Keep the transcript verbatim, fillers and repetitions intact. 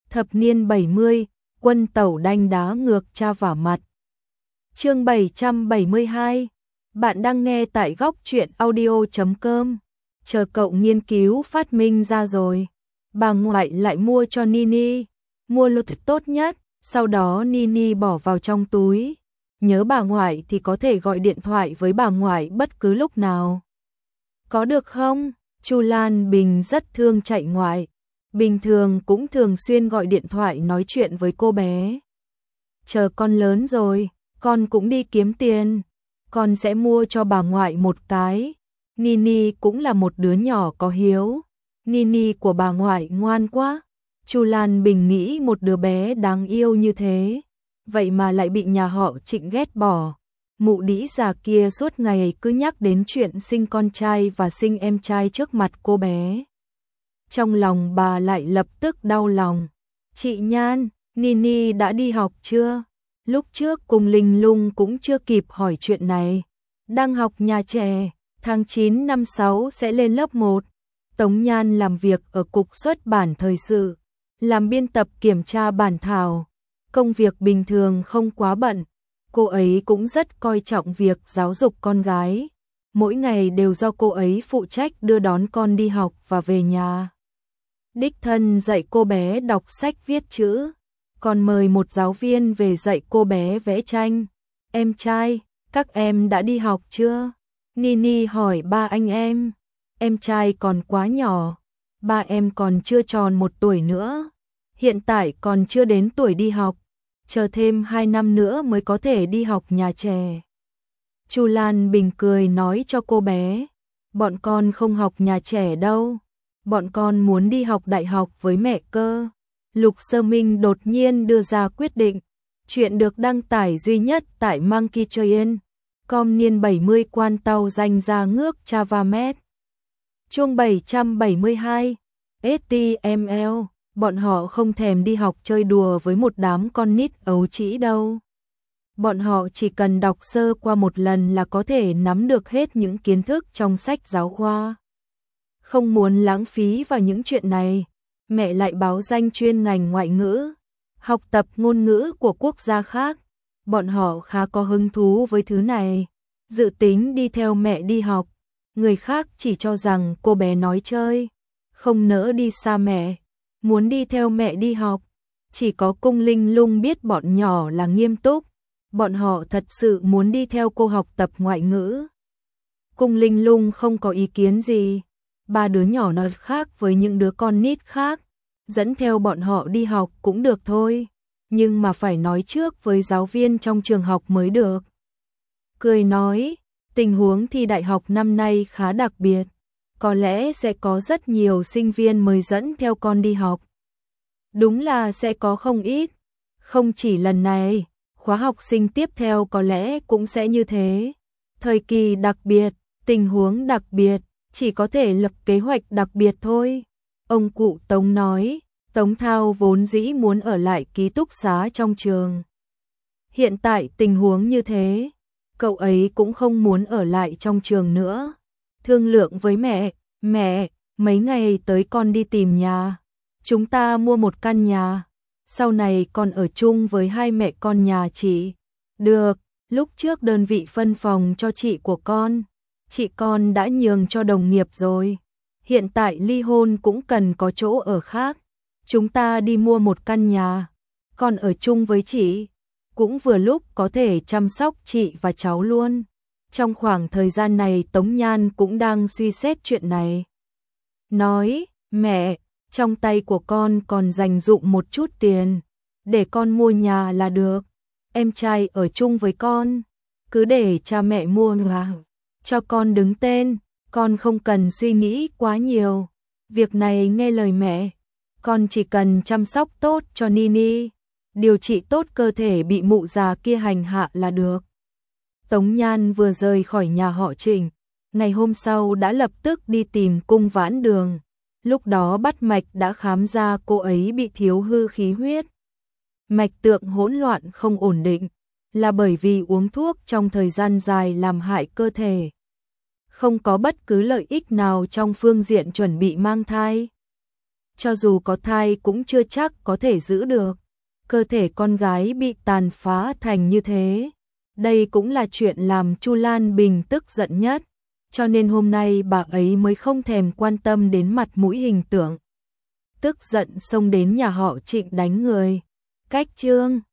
Thập niên bảy mươi, quân tẩu đanh đá ngược cha vả mặt. Chương bảy trăm bảy mươi hai. Bạn đang nghe tại góc truyện audio chấm com. Chờ cậu nghiên cứu phát minh ra rồi, bà ngoại lại mua cho Nini, mua lô tốt nhất, sau đó Nini bỏ vào trong túi. Nhớ bà ngoại thì có thể gọi điện thoại với bà ngoại bất cứ lúc nào. Có được không? Chu Lan Bình rất thương chạy ngoại, bình thường cũng thường xuyên gọi điện thoại nói chuyện với cô bé. Chờ con lớn rồi, con cũng đi kiếm tiền, con sẽ mua cho bà ngoại một cái. Nini cũng là một đứa nhỏ có hiếu. Nini của bà ngoại ngoan quá. Chu Lan Bình nghĩ một đứa bé đáng yêu như thế, vậy mà lại bị nhà họ Trịnh ghét bỏ. Mụ đĩ già kia suốt ngày cứ nhắc đến chuyện sinh con trai và sinh em trai trước mặt cô bé. Trong lòng bà lại lập tức đau lòng. Chị Nhan, Nini đã đi học chưa? Lúc trước cùng Linh Lung cũng chưa kịp hỏi chuyện này. Đang học nhà trẻ, tháng chín năm sáu sẽ lên lớp một. Tống Nhan làm việc ở cục xuất bản thời sự, làm biên tập kiểm tra bản thảo. Công việc bình thường không quá bận. Cô ấy cũng rất coi trọng việc giáo dục con gái. Mỗi ngày đều do cô ấy phụ trách đưa đón con đi học và về nhà. Đích thân dạy cô bé đọc sách viết chữ, còn mời một giáo viên về dạy cô bé vẽ tranh. Em trai, các em đã đi học chưa? Nini hỏi ba anh em. Em trai còn quá nhỏ, ba em còn chưa tròn một tuổi nữa. Hiện tại còn chưa đến tuổi đi học, chờ thêm hai năm nữa mới có thể đi học nhà trẻ. Chu Lan Bình cười nói cho cô bé, bọn con không học nhà trẻ đâu, bọn con muốn đi học đại học với mẹ cơ. Lục Sơ Minh đột nhiên đưa ra quyết định. Chuyện được đăng tải duy nhất tại Monkey Train. Com niên bảy mươi quan tàu danh ra ngước Chavamet. Chương bảy trăm bảy mươi hai. ét tê em lờ. Bọn họ không thèm đi học chơi đùa với một đám con nít ấu trĩ đâu. Bọn họ chỉ cần đọc sơ qua một lần là có thể nắm được hết những kiến thức trong sách giáo khoa. Không muốn lãng phí vào những chuyện này, mẹ lại báo danh chuyên ngành ngoại ngữ, học tập ngôn ngữ của quốc gia khác. Bọn họ khá có hứng thú với thứ này, dự tính đi theo mẹ đi học. Người khác chỉ cho rằng cô bé nói chơi, không nỡ đi xa mẹ, muốn đi theo mẹ đi học. Chỉ có Cung Linh Lung biết bọn nhỏ là nghiêm túc, bọn họ thật sự muốn đi theo cô học tập ngoại ngữ. Cung Linh Lung không có ý kiến gì, ba đứa nhỏ nói khác với những đứa con nít khác, dẫn theo bọn họ đi học cũng được thôi, nhưng mà phải nói trước với giáo viên trong trường học mới được. Cười nói, tình huống thi đại học năm nay khá đặc biệt, có lẽ sẽ có rất nhiều sinh viên mới dẫn theo con đi học. Đúng là sẽ có không ít, không chỉ lần này, khóa học sinh tiếp theo có lẽ cũng sẽ như thế. Thời kỳ đặc biệt, tình huống đặc biệt, chỉ có thể lập kế hoạch đặc biệt thôi. Ông cụ Tống nói, Tống Thao vốn dĩ muốn ở lại ký túc xá trong trường. Hiện tại tình huống như thế, cậu ấy cũng không muốn ở lại trong trường nữa. Thương lượng với mẹ, mẹ, mấy ngày tới con đi tìm nhà. Chúng ta mua một căn nhà, sau này con ở chung với hai mẹ con nhà chị. Được, lúc trước đơn vị phân phòng cho chị của con, chị con đã nhường cho đồng nghiệp rồi. Hiện tại ly hôn cũng cần có chỗ ở khác. Chúng ta đi mua một căn nhà, con ở chung với chị, cũng vừa lúc có thể chăm sóc chị và cháu luôn. Trong khoảng thời gian này Tống Nhan cũng đang suy xét chuyện này. Nói, mẹ, trong tay của con còn dành dụm một chút tiền, để con mua nhà là được. Em trai ở chung với con, cứ để cha mẹ mua nhà, cho con đứng tên, con không cần suy nghĩ quá nhiều. Việc này nghe lời mẹ, con chỉ cần chăm sóc tốt cho Nini, điều trị tốt cơ thể bị mụ già kia hành hạ là được. Tống Nhan vừa rời khỏi nhà họ Trịnh, ngày hôm sau đã lập tức đi tìm Cung Vãn Đường. Lúc đó bắt mạch đã khám ra cô ấy bị thiếu hư khí huyết. Mạch tượng hỗn loạn không ổn định, là bởi vì uống thuốc trong thời gian dài làm hại cơ thể. Không có bất cứ lợi ích nào trong phương diện chuẩn bị mang thai. cho dù có thai cũng chưa chắc có thể giữ được. Cơ thể con gái bị tàn phá thành như thế. Đây cũng là chuyện làm Chu Lan Bình tức giận nhất, cho nên hôm nay bà ấy mới không thèm quan tâm đến mặt mũi hình tượng. Tức giận xông đến nhà họ Trịnh đánh người. Cách chương